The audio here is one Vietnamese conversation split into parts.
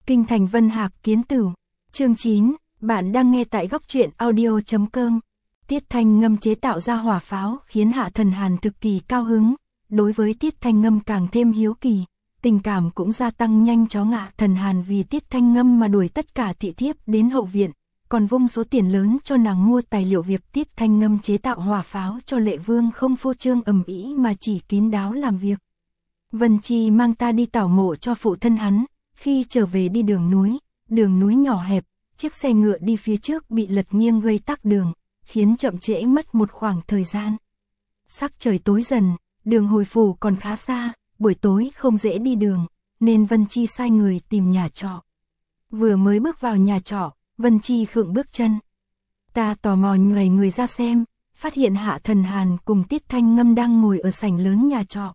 Kinh thành Vân Hạc Kiến Tửu. Chương 9, bạn đang nghe tại góc truyện audio.com. Tiết Thanh Ngâm chế tạo ra hỏa pháo khiến Hạ Thần Hàn cực kỳ cao hứng. Đối với Tiết Thanh Ngâm càng thêm hiếu kỳ, tình cảm cũng gia tăng nhanh chóng. Hạ Thần Hàn vì Tiết Thanh Ngâm mà đuổi tất cả thị thiếp đến hậu viện, còn vung số tiền lớn cho nàng mua tài liệu. Việc Tiết Thanh Ngâm chế tạo hỏa pháo cho Lệ Vương không phô trương ầm ĩ mà chỉ kín đáo làm việc. Vân Chi mang ta đi tảo mộ cho phụ thân hắn, khi trở về đi đường núi nhỏ hẹp, chiếc xe ngựa đi phía trước bị lật nghiêng gây tắc đường, khiến chậm trễ mất một khoảng thời gian. Sắc trời tối dần, đường hồi phủ còn khá xa, buổi tối không dễ đi đường, nên Vân Chi sai người tìm nhà trọ. Vừa mới bước vào nhà trọ, Vân Chi khựng bước chân. Ta tò mò nhòi người ra xem, phát hiện Hạ Thần Hàn cùng Tiết Thanh Ngâm đang ngồi ở sảnh lớn nhà trọ.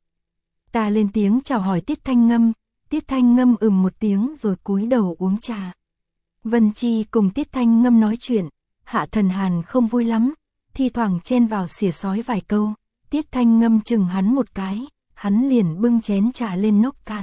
Ta lên tiếng chào hỏi Tiết Thanh Ngâm, Tiết Thanh Ngâm một tiếng rồi cúi đầu uống trà. Vân Chi cùng Tiết Thanh Ngâm nói chuyện, Hạ Thần Hàn không vui lắm, thi thoảng chen vào xỉa xói vài câu. Tiết Thanh Ngâm chừng hắn một cái, hắn liền bưng chén trà lên nốc cạn.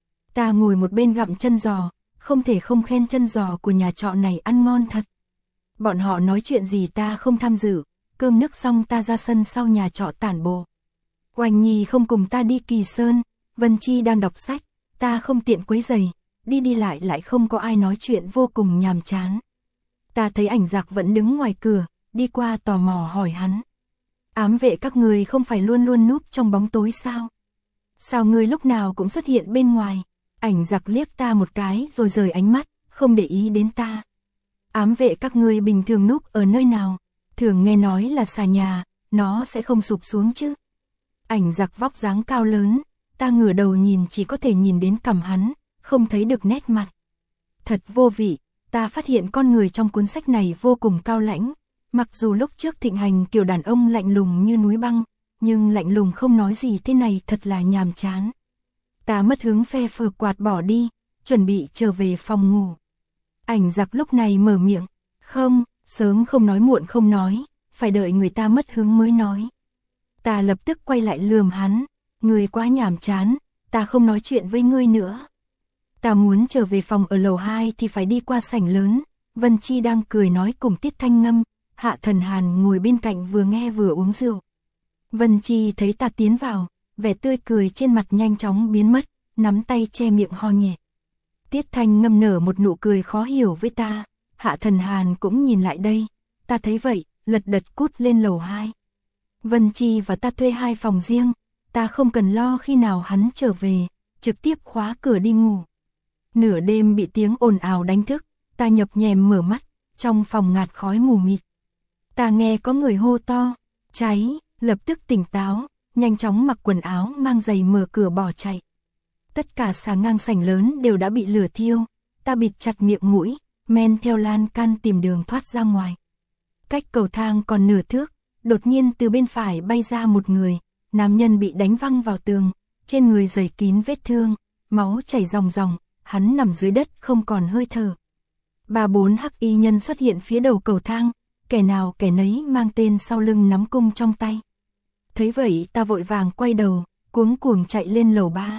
Ta ngồi một bên gặm chân giò, không thể không khen chân giò của nhà trọ này ăn ngon thật. Bọn họ nói chuyện gì ta không tham dự, cơm nước xong ta ra sân sau nhà trọ tản bộ. Oanh Nhi không cùng ta đi Kỳ Sơn, Vân Chi đang đọc sách, ta không tiện quấy rầy, đi lại không có ai nói chuyện, vô cùng nhàm chán. Ta thấy Ảnh Giặc vẫn đứng ngoài cửa, đi qua tò mò hỏi hắn. Ám vệ các người không phải luôn luôn núp trong bóng tối sao? Sao ngươi lúc nào cũng xuất hiện bên ngoài? Ảnh Giặc liếc ta một cái rồi rời ánh mắt, không để ý đến ta. Ám vệ các ngươi bình thường núp ở nơi nào? Thường nghe nói là xà nhà, nó sẽ không sụp xuống chứ? Ảnh Giặc vóc dáng cao lớn, ta ngửa đầu nhìn chỉ có thể nhìn đến cằm hắn, không thấy được nét mặt. Thật vô vị, ta phát hiện con người trong cuốn sách này vô cùng cao lãnh. Mặc dù lúc trước thịnh hành kiểu đàn ông lạnh lùng như núi băng, nhưng lạnh lùng không nói gì thế này thật là nhàm chán. Ta mất hứng phe phờ quạt bỏ đi, chuẩn bị trở về phòng ngủ. Ảnh Giặc lúc này mở miệng, không, sớm không nói muộn không nói, phải đợi người ta mất hứng mới nói. Ta lập tức quay lại lườm hắn, ngươi quá nhàm chán, ta không nói chuyện với ngươi nữa. Ta muốn trở về phòng ở lầu 2 thì phải đi qua sảnh lớn. Vân Chi đang cười nói cùng Tiết Thanh Ngâm, Hạ Thần Hàn ngồi bên cạnh vừa nghe vừa uống rượu. Vân Chi thấy ta tiến vào, vẻ tươi cười trên mặt nhanh chóng biến mất, nắm tay che miệng ho nhẹ. Tiết Thanh Ngâm nở một nụ cười khó hiểu với ta, Hạ Thần Hàn cũng nhìn lại đây, ta thấy vậy, lật đật cút lên lầu 2. Vân Chi và ta thuê 2 phòng riêng, ta không cần lo khi nào hắn trở về, trực tiếp khóa cửa đi ngủ. Nửa đêm bị tiếng ồn ào đánh thức, ta nhập nhèm mở mắt, trong phòng ngạt khói mù mịt. Ta nghe có người hô to, cháy, lập tức tỉnh táo, nhanh chóng mặc quần áo mang giày mở cửa bỏ chạy. Tất cả xà ngang sảnh lớn đều đã bị lửa thiêu, ta bịt chặt miệng mũi, men theo lan can tìm đường thoát ra ngoài. Cách cầu thang còn nửa thước, đột nhiên từ bên phải bay ra một người, nam nhân bị đánh văng vào tường, trên người dày kín vết thương, máu chảy ròng ròng, hắn nằm dưới đất không còn hơi thở. 3-4 hắc y nhân xuất hiện phía đầu cầu thang, kẻ nào kẻ nấy mang tên sau lưng nắm cung trong tay. Thấy vậy ta vội vàng quay đầu, cuống cuồng chạy lên lầu 3.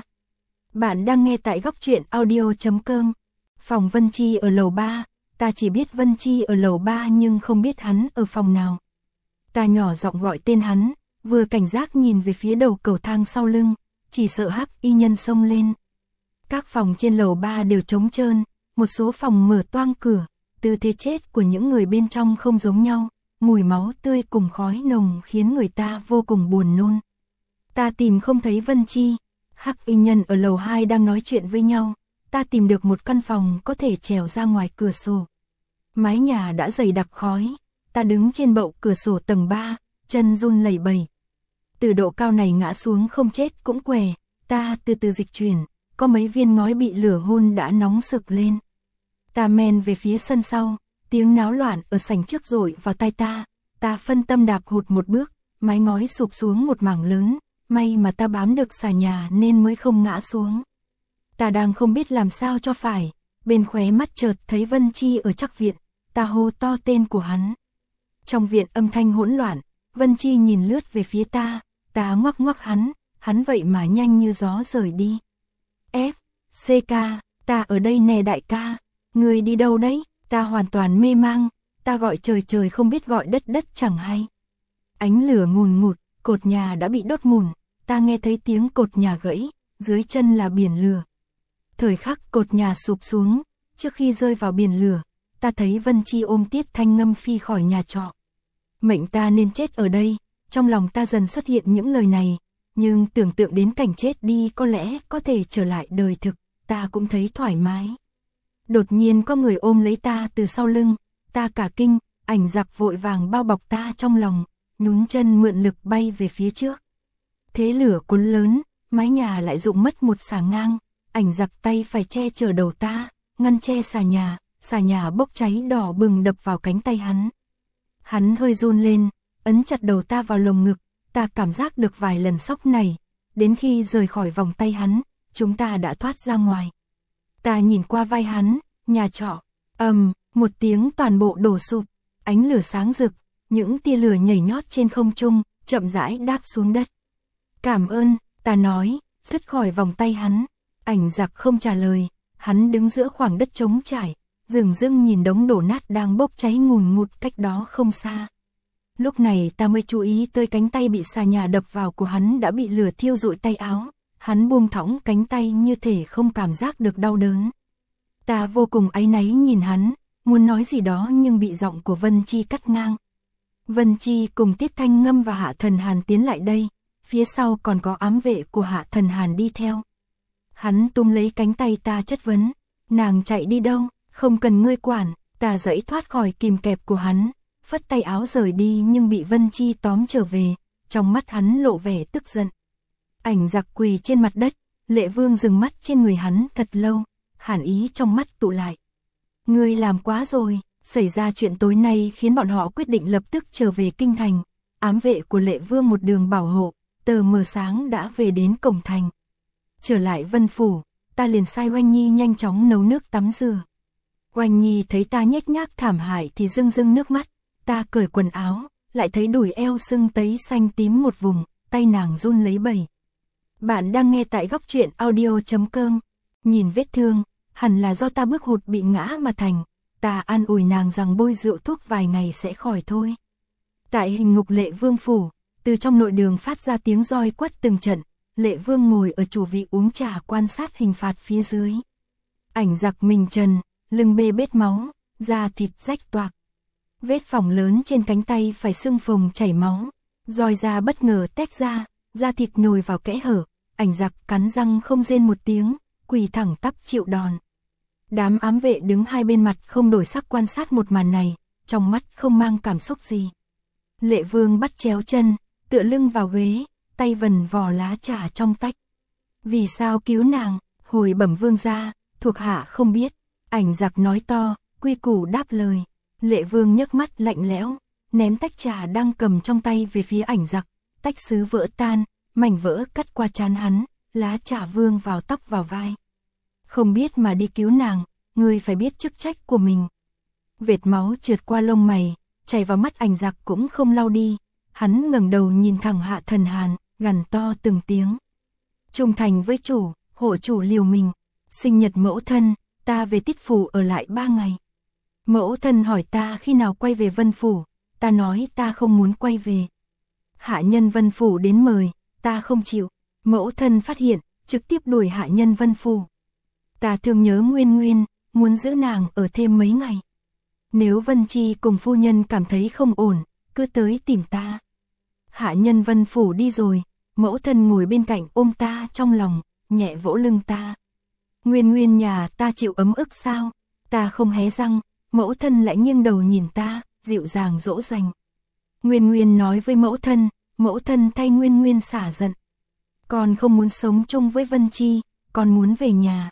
Bạn đang nghe tại góc truyện audio.com. Phòng Vân Chi ở lầu 3, ta chỉ biết Vân Chi ở lầu 3 nhưng không biết hắn ở phòng nào. Ta nhỏ giọng gọi tên hắn, vừa cảnh giác nhìn về phía đầu cầu thang sau lưng, chỉ sợ hắc y nhân xông lên. Các phòng trên lầu 3 đều trống trơn, một số phòng mở toang cửa, tư thế chết của những người bên trong không giống nhau, mùi máu tươi cùng khói nồng khiến người ta vô cùng buồn nôn. Ta tìm không thấy Vân Chi, hắc y nhân ở lầu 2 đang nói chuyện với nhau, ta tìm được một căn phòng có thể trèo ra ngoài cửa sổ. Mái nhà đã dày đặc khói, ta đứng trên bậu cửa sổ tầng 3, chân run lẩy bẩy. Từ độ cao này ngã xuống không chết cũng què, ta từ từ dịch chuyển, có mấy viên ngói bị lửa hun đã nóng sực lên. Ta men về phía sân sau, tiếng náo loạn ở sảnh trước rội vào tai ta phân tâm đạp hụt một bước, mái ngói sụp xuống một mảng lớn, may mà ta bám được xà nhà nên mới không ngã xuống. Ta đang không biết làm sao cho phải, bên khóe mắt chợt thấy Vân Chi ở chắc viện, ta hô to tên của hắn. Trong viện âm thanh hỗn loạn, Vân Chi nhìn lướt về phía ta ngoắc ngoắc hắn vậy mà nhanh như gió rời đi. F, CK, Ta ở đây nè đại ca, ngươi đi đâu đấy? Ta hoàn toàn mê mang, ta gọi trời trời không biết gọi đất đất chẳng hay. Ánh lửa ngùn ngụt, cột nhà đã bị đốt mùn, ta nghe thấy tiếng cột nhà gãy, dưới chân là biển lửa. Thời khắc cột nhà sụp xuống, trước khi rơi vào biển lửa, ta thấy Vân Chi ôm Tiết Thanh Ngâm phi khỏi nhà trọ. Mệnh ta nên chết ở đây, trong lòng ta dần xuất hiện những lời này, nhưng tưởng tượng đến cảnh chết đi có lẽ có thể trở lại đời thực, ta cũng thấy thoải mái. Đột nhiên có người ôm lấy ta từ sau lưng, ta cả kinh, Ảnh Giặc vội vàng bao bọc ta trong lòng, nhún chân mượn lực bay về phía trước. Thế lửa cuốn lớn, mái nhà lại rụng mất một xà ngang, Ảnh Giặc tay phải che chở đầu ta, ngăn che xà nhà bốc cháy đỏ bừng đập vào cánh tay hắn. Hắn hơi run lên, ấn chặt đầu ta vào lồng ngực, ta cảm giác được vài lần sốc này, đến khi rời khỏi vòng tay hắn, chúng ta đã thoát ra ngoài. Ta nhìn qua vai hắn, nhà trọ, một tiếng toàn bộ đổ sụp, ánh lửa sáng rực, những tia lửa nhảy nhót trên không trung, chậm rãi đáp xuống đất. Cảm ơn, ta nói, dứt khỏi vòng tay hắn. Ảnh Giặc không trả lời, hắn đứng giữa khoảng đất trống trải, dửng dưng nhìn đống đổ nát đang bốc cháy ngùn ngụt cách đó không xa. Lúc này ta mới chú ý tới cánh tay bị xà nhà đập vào của hắn đã bị lửa thiêu rụi tay áo, hắn buông thõng cánh tay như thể không cảm giác được đau đớn. Ta vô cùng áy náy nhìn hắn, muốn nói gì đó nhưng bị giọng của Vân Chi cắt ngang. Vân Chi cùng Tiết Thanh Ngâm và Hạ Thần Hàn tiến lại đây, phía sau còn có ám vệ của Hạ Thần Hàn đi theo. Hắn túm lấy cánh tay ta chất vấn, nàng chạy đi đâu, không cần ngươi quản, ta giãy thoát khỏi kìm kẹp của hắn, phất tay áo rời đi nhưng bị Vân Chi tóm trở về, trong mắt hắn lộ vẻ tức giận. Ảnh Giặc quỳ trên mặt đất, Lệ Vương dừng mắt trên người hắn thật lâu, hàn ý trong mắt tụ lại. Ngươi làm quá rồi, xảy ra chuyện tối nay khiến bọn họ quyết định lập tức trở về kinh thành, ám vệ của Lệ Vương một đường bảo hộ, tờ mờ sáng đã về đến cổng thành. Trở lại Vân Phủ, ta liền sai Oanh Nhi nhanh chóng nấu nước tắm rửa. Oanh Nhi thấy ta nhếch nhác thảm hại thì rưng rưng nước mắt, ta cởi quần áo, lại thấy đùi eo sưng tấy xanh tím một vùng, tay nàng run lấy bẩy. Bạn đang nghe tại góc truyện audio.com, nhìn vết thương, hẳn là do ta bước hụt bị ngã mà thành, ta an ủi nàng rằng bôi rượu thuốc vài ngày sẽ khỏi thôi. Tại Hình Ngục Lệ Vương Phủ, từ trong nội đường phát ra tiếng roi quất từng trận, Lệ Vương ngồi ở chủ vị uống trà quan sát hình phạt phía dưới. Ảnh Giặc mình trần, lưng bê bết máu, da thịt rách toạc. Vết phỏng lớn trên cánh tay phải sưng phồng chảy máu, roi da bất ngờ tách ra, da thịt nhồi vào kẽ hở, Ảnh Giặc cắn răng không rên một tiếng, quỳ thẳng tắp chịu đòn. Đám ám vệ đứng hai bên mặt không đổi sắc quan sát một màn này, trong mắt không mang cảm xúc gì. Lệ Vương bắt chéo chân, tựa lưng vào ghế, tay vần vò lá trà trong tách. Vì sao cứu nàng, hồi bẩm vương gia, thuộc hạ không biết. Ảnh Giặc nói to, quy củ đáp lời. Lệ Vương nhấc mắt lạnh lẽo, ném tách trà đang cầm trong tay về phía Ảnh Giặc, tách sứ vỡ tan, mảnh vỡ cắt qua trán hắn, lá trà vương vào tóc vào vai. Không biết mà đi cứu nàng, ngươi phải biết chức trách của mình. Vệt máu trượt qua lông mày, chảy vào mắt Ảnh Giặc cũng không lau đi, hắn ngẩng đầu nhìn thẳng Hạ Thần Hàn, gằn to từng tiếng. Trung thành với chủ, hộ chủ liều mình, sinh nhật mẫu thân, ta về Tiết Phủ ở lại 3 ngày. Mẫu thân hỏi ta khi nào quay về Vân Phủ, ta nói ta không muốn quay về. Hạ nhân Vân Phủ đến mời, ta không chịu, mẫu thân phát hiện, trực tiếp đuổi hạ nhân Vân Phủ. Ta thương nhớ Nguyên Nguyên, muốn giữ nàng ở thêm mấy ngày. Nếu Vân Chi cùng phu nhân cảm thấy không ổn, cứ tới tìm ta. Hạ nhân Vân Phủ đi rồi, mẫu thân ngồi bên cạnh ôm ta trong lòng, nhẹ vỗ lưng ta. Nguyên Nguyên nhà ta chịu ấm ức sao? Ta không hé răng, mẫu thân lại nghiêng đầu nhìn ta, dịu dàng dỗ dành. Nguyên Nguyên nói với mẫu thân thay Nguyên Nguyên xả giận. Con không muốn sống chung với Vân Chi, con muốn về nhà.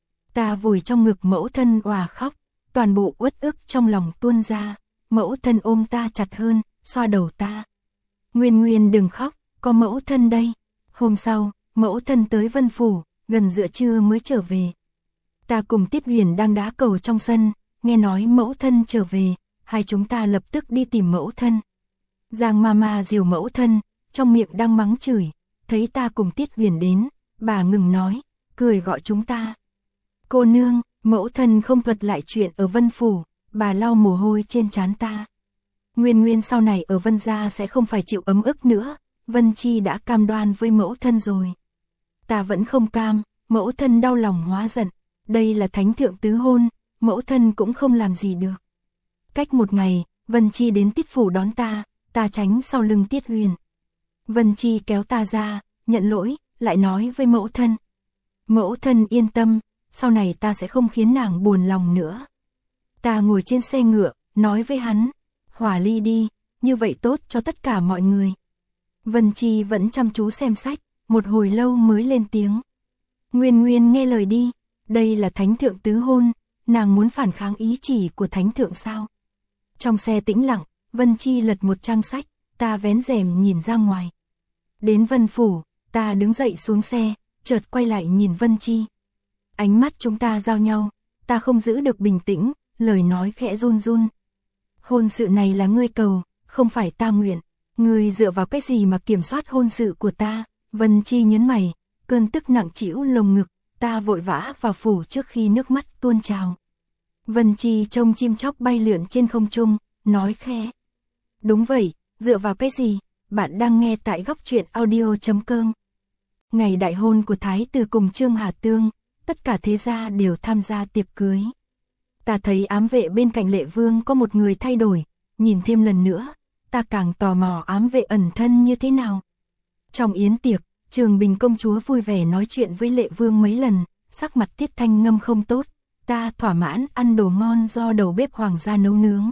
Ta vùi trong ngực mẫu thân òa khóc, toàn bộ uất ức trong lòng tuôn ra, mẫu thân ôm ta chặt hơn, xoa đầu ta. Nguyên Nguyên đừng khóc, có mẫu thân đây. Hôm sau, mẫu thân tới Vân Phủ, gần giữa trưa mới trở về. Ta cùng Tiết Huyền đang đá cầu trong sân, nghe nói mẫu thân trở về, hai chúng ta lập tức đi tìm mẫu thân. Giang Mama dìu mẫu thân, trong miệng đang mắng chửi, thấy ta cùng Tiết Huyền đến, bà ngừng nói, cười gọi chúng ta. Cô nương, mẫu thân không thuật lại chuyện ở Vân Phủ, bà lau mồ hôi trên trán ta. Nguyên Nguyên sau này ở Vân gia sẽ không phải chịu ấm ức nữa, Vân Chi đã cam đoan với mẫu thân rồi. Ta vẫn không cam, mẫu thân đau lòng hóa giận, đây là thánh thượng tứ hôn, mẫu thân cũng không làm gì được. Cách một ngày, Vân Chi đến Tiết Phủ đón ta tránh sau lưng Tiết Huyền. Vân Chi kéo ta ra, nhận lỗi, lại nói với mẫu thân. Mẫu thân yên tâm, sau này ta sẽ không khiến nàng buồn lòng nữa. Ta ngồi trên xe ngựa, nói với hắn, Hỏa ly đi, như vậy tốt cho tất cả mọi người. Vân Chi vẫn chăm chú xem sách, một hồi lâu mới lên tiếng. Nguyên Nguyên nghe lời đi, đây là thánh thượng tứ hôn, nàng muốn phản kháng ý chỉ của thánh thượng sao? Trong xe tĩnh lặng, Vân Chi lật một trang sách, ta vén rèm nhìn ra ngoài. Đến Vân Phủ, ta đứng dậy xuống xe, chợt quay lại nhìn Vân Chi. Ánh mắt chúng ta giao nhau, ta không giữ được bình tĩnh, lời nói khẽ run run. Hôn sự này là ngươi cầu, không phải ta nguyện. Ngươi dựa vào cái gì mà kiểm soát hôn sự của ta? Vân Chi nhớn mày, cơn tức nặng trĩu lồng ngực, ta vội vã vào phủ trước khi nước mắt tuôn trào. Vân Chi trông chim chóc bay lượn trên không trung, nói khẽ. Đúng vậy, dựa vào cái gì? Bạn đang nghe tại góc truyện audio.com. Ngày đại hôn của Thái tử cùng Trương Hà Tương, tất cả thế gia đều tham gia tiệc cưới. Ta thấy ám vệ bên cạnh Lệ Vương có một người thay đổi, nhìn thêm lần nữa, ta càng tò mò ám vệ ẩn thân như thế nào. Trong yến tiệc, Trường Bình công chúa vui vẻ nói chuyện với Lệ Vương mấy lần, sắc mặt Tiết Thanh Ngâm không tốt, ta thỏa mãn ăn đồ ngon do đầu bếp hoàng gia nấu nướng.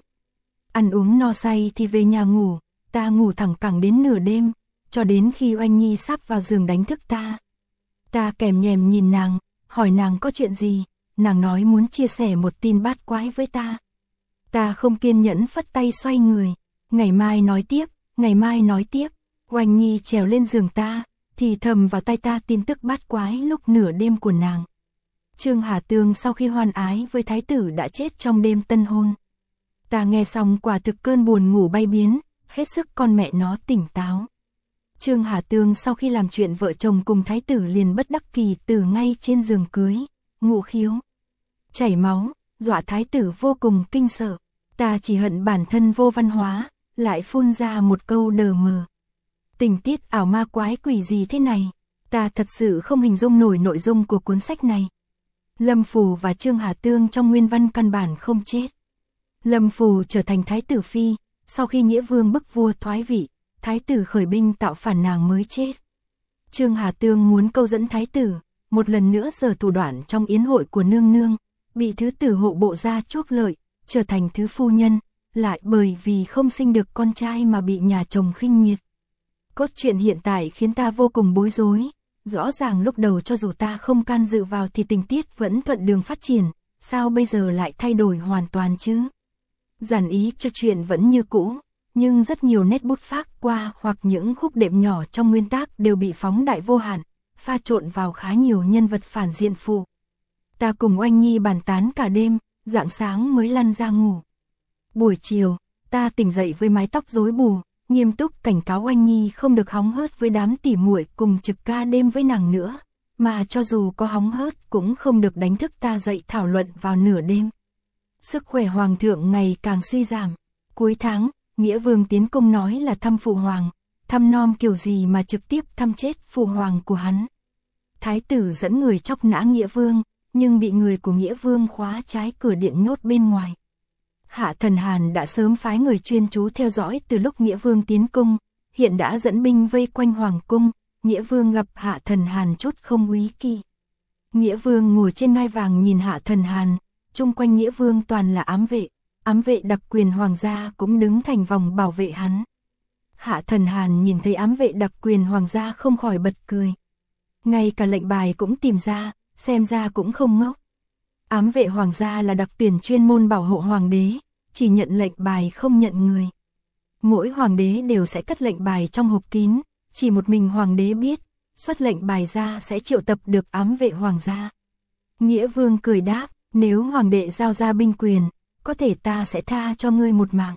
Ăn uống no say thì về nhà ngủ, ta ngủ thẳng cẳng đến nửa đêm, cho đến khi Oanh Nhi sắp vào giường đánh thức ta. Ta kèm nhèm nhìn nàng, hỏi nàng có chuyện gì, nàng nói muốn chia sẻ một tin bát quái với ta. Ta không kiên nhẫn phất tay xoay người, ngày mai nói tiếp, ngày mai nói tiếp. Oanh Nhi trèo lên giường ta, thì thầm vào tai ta tin tức bát quái lúc nửa đêm của nàng. Trương Hà Tương sau khi hoan ái với thái tử đã chết trong đêm tân hôn. Ta nghe xong quả thực cơn buồn ngủ bay biến, hết sức con mẹ nó tỉnh táo. Trương Hà Tương sau khi làm chuyện vợ chồng cùng thái tử liền bất đắc kỳ tử ngay trên giường cưới, ngụ khiếu, chảy máu, dọa thái tử vô cùng kinh sợ. Ta chỉ hận bản thân vô văn hóa, lại phun ra một câu đờ mờ. Tình tiết ảo ma quái quỷ gì thế này, ta thật sự không hình dung nổi nội dung của cuốn sách này. Lâm Phù và Trương Hà Tương trong nguyên văn căn bản không chết. Lâm Phù trở thành thái tử phi, sau khi Nghĩa Vương bức vua thoái vị, thái tử khởi binh tạo phản nàng mới chết. Trương Hà Tương muốn câu dẫn thái tử, một lần nữa giở thủ đoạn trong yến hội của nương nương, bị thứ tử hộ bộ gia chuốc lợi, trở thành thứ phu nhân, lại bởi vì không sinh được con trai mà bị nhà chồng khinh miệt. Cốt truyện hiện tại khiến ta vô cùng bối rối, rõ ràng lúc đầu cho dù ta không can dự vào thì tình tiết vẫn thuận đường phát triển, sao bây giờ lại thay đổi hoàn toàn chứ? Giản ý cho chuyện vẫn như cũ, nhưng rất nhiều nét bút phác qua hoặc những khúc đệm nhỏ trong nguyên tác đều bị phóng đại vô hạn, pha trộn vào khá nhiều nhân vật phản diện phụ. Ta cùng Oanh Nhi bàn tán cả đêm, rạng sáng mới lăn ra ngủ. Buổi chiều, ta tỉnh dậy với mái tóc rối bù, nghiêm túc cảnh cáo Oanh Nhi không được hóng hớt với đám tỉ muội cùng trực ca đêm với nàng nữa, mà cho dù có hóng hớt cũng không được đánh thức ta dậy thảo luận vào nửa đêm. Sức khỏe hoàng thượng ngày càng suy giảm. Cuối tháng, Nghĩa Vương tiến cung nói là thăm phụ hoàng, thăm nom kiểu gì mà trực tiếp thăm chết phụ hoàng của hắn. Thái tử dẫn người chọc nã Nghĩa Vương, nhưng bị người của Nghĩa Vương khóa trái cửa điện nhốt bên ngoài. Hạ Thần Hàn đã sớm phái người chuyên trú theo dõi từ lúc Nghĩa Vương tiến cung, hiện đã dẫn binh vây quanh hoàng cung. Nghĩa Vương gặp Hạ Thần Hàn chút không úy kỵ. Nghĩa Vương ngồi trên ngai vàng nhìn Hạ Thần Hàn, chung quanh Nghĩa Vương toàn là ám vệ đặc quyền hoàng gia cũng đứng thành vòng bảo vệ hắn. Hạ Thần Hàn nhìn thấy ám vệ đặc quyền hoàng gia không khỏi bật cười. Ngay cả lệnh bài cũng tìm ra, xem ra cũng không ngốc. Ám vệ hoàng gia là đặc tuyển chuyên môn bảo hộ hoàng đế, chỉ nhận lệnh bài không nhận người. Mỗi hoàng đế đều sẽ cất lệnh bài trong hộp kín, chỉ một mình hoàng đế biết, xuất lệnh bài ra sẽ triệu tập được ám vệ hoàng gia. Nghĩa Vương cười đáp, nếu hoàng đệ giao ra binh quyền, có thể ta sẽ tha cho ngươi một mạng.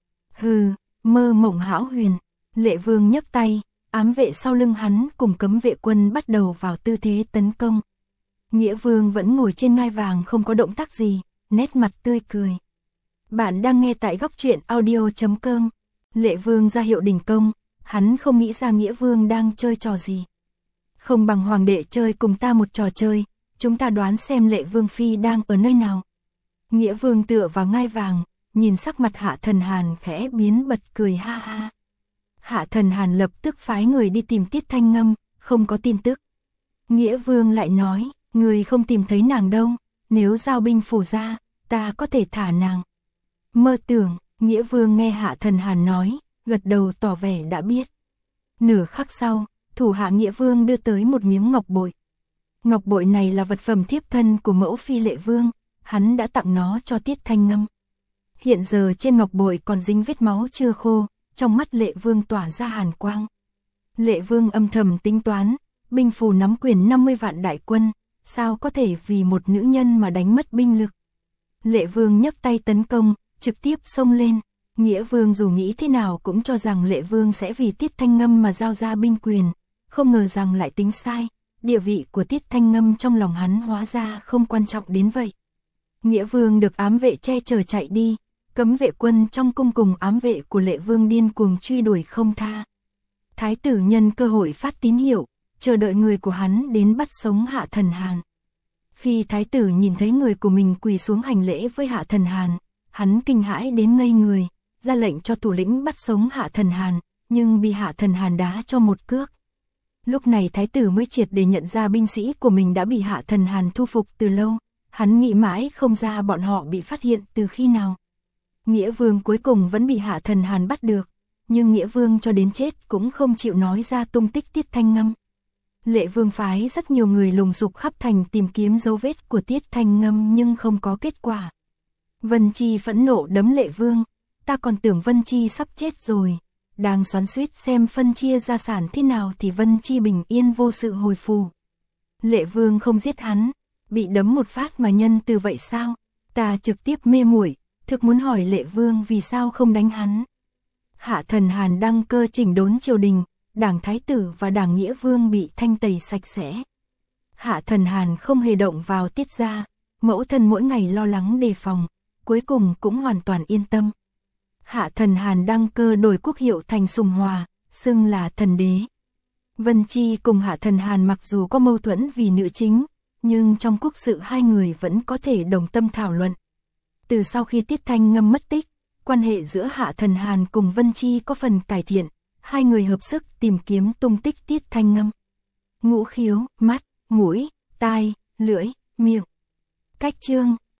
Hừ, mơ mộng hão huyền. Lệ Vương nhấc tay, ám vệ sau lưng hắn cùng cấm vệ quân bắt đầu vào tư thế tấn công. Nghĩa Vương vẫn ngồi trên ngai vàng không có động tác gì, nét mặt tươi cười. Bạn đang nghe tại góc truyện audio.com. Lệ Vương ra hiệu đình công, hắn không nghĩ ra Nghĩa Vương đang chơi trò gì. Không bằng hoàng đệ chơi cùng ta một trò chơi, chúng ta đoán xem Lệ Vương Phi đang ở nơi nào. Nghĩa Vương tựa vào ngai vàng, nhìn sắc mặt Hạ Thần Hàn khẽ biến bật cười ha ha. Hạ Thần Hàn lập tức phái người đi tìm Tiết Thanh Ngâm, không có tin tức. Nghĩa Vương lại nói, người không tìm thấy nàng đâu, nếu giao binh phủ ra, ta có thể thả nàng. Mơ tưởng, Nghĩa Vương nghe Hạ Thần Hàn nói, gật đầu tỏ vẻ đã biết. Nửa khắc sau, thủ hạ Nghĩa Vương đưa tới một miếng ngọc bội. Ngọc bội này là vật phẩm thiếp thân của mẫu phi Lệ Vương, hắn đã tặng nó cho Tiết Thanh Ngâm. Hiện giờ trên ngọc bội còn dính vết máu chưa khô, trong mắt Lệ Vương tỏa ra hàn quang. Lệ Vương âm thầm tính toán, binh phủ nắm quyền 50 vạn đại quân, sao có thể vì một nữ nhân mà đánh mất binh lực. Lệ Vương nhấc tay tấn công, trực tiếp xông lên. Nghĩa Vương dù nghĩ thế nào cũng cho rằng Lệ Vương sẽ vì Tiết Thanh Ngâm mà giao ra binh quyền, không ngờ rằng lại tính sai, địa vị của Tiết Thanh Ngâm trong lòng hắn hóa ra không quan trọng đến vậy. Nghĩa Vương được ám vệ che chở chạy đi, cấm vệ quân trong cung cùng ám vệ của Lệ Vương điên cuồng truy đuổi không tha. Thái tử nhân cơ hội phát tín hiệu, chờ đợi người của hắn đến bắt sống Hạ Thần Hàn. Khi thái tử nhìn thấy người của mình quỳ xuống hành lễ với Hạ Thần Hàn, hắn kinh hãi đến ngây người, ra lệnh cho thủ lĩnh bắt sống Hạ Thần Hàn, nhưng bị Hạ Thần Hàn đá cho một cước. Lúc này thái tử mới triệt để nhận ra binh sĩ của mình đã bị Hạ Thần Hàn thu phục từ lâu, hắn nghĩ mãi không ra bọn họ bị phát hiện từ khi nào. Nghĩa Vương cuối cùng vẫn bị Hạ Thần Hàn bắt được, nhưng Nghĩa Vương cho đến chết cũng không chịu nói ra tung tích Tiết Thanh Ngâm. Lệ Vương phái rất nhiều người lùng sục khắp thành tìm kiếm dấu vết của Tiết Thanh Ngâm nhưng không có kết quả. Vân Chi phẫn nộ đấm Lệ Vương, ta còn tưởng Vân Chi sắp chết rồi, đang xoắn xuýt xem phân chia gia sản thế nào thì Vân Chi bình yên vô sự hồi phù. Lệ Vương không giết hắn, bị đấm một phát mà nhân từ vậy sao? Ta trực tiếp mê muội, thực muốn hỏi Lệ Vương vì sao không đánh hắn. Hạ Thần Hàn đăng cơ chỉnh đốn triều đình, đảng Thái tử và đảng Nghĩa Vương bị thanh tẩy sạch sẽ. Hạ Thần Hàn không hề động vào Tiết gia, mẫu thân mỗi ngày lo lắng đề phòng, cuối cùng cũng hoàn toàn yên tâm. Hạ Thần Hàn đăng cơ đổi quốc hiệu thành Sùng Hòa, xưng là thần đế. Vân Chi cùng Hạ Thần Hàn mặc dù có mâu thuẫn vì nữ chính, nhưng trong quốc sự hai người vẫn có thể đồng tâm thảo luận. Từ sau khi Tiết Thanh Ngâm mất tích, quan hệ giữa Hạ Thần Hàn cùng Vân Chi có phần cải thiện, hai người hợp sức tìm kiếm tung tích Tiết Thanh Ngâm. Ngũ khiếu, mắt, mũi, tai, lưỡi, miệng. Cách chương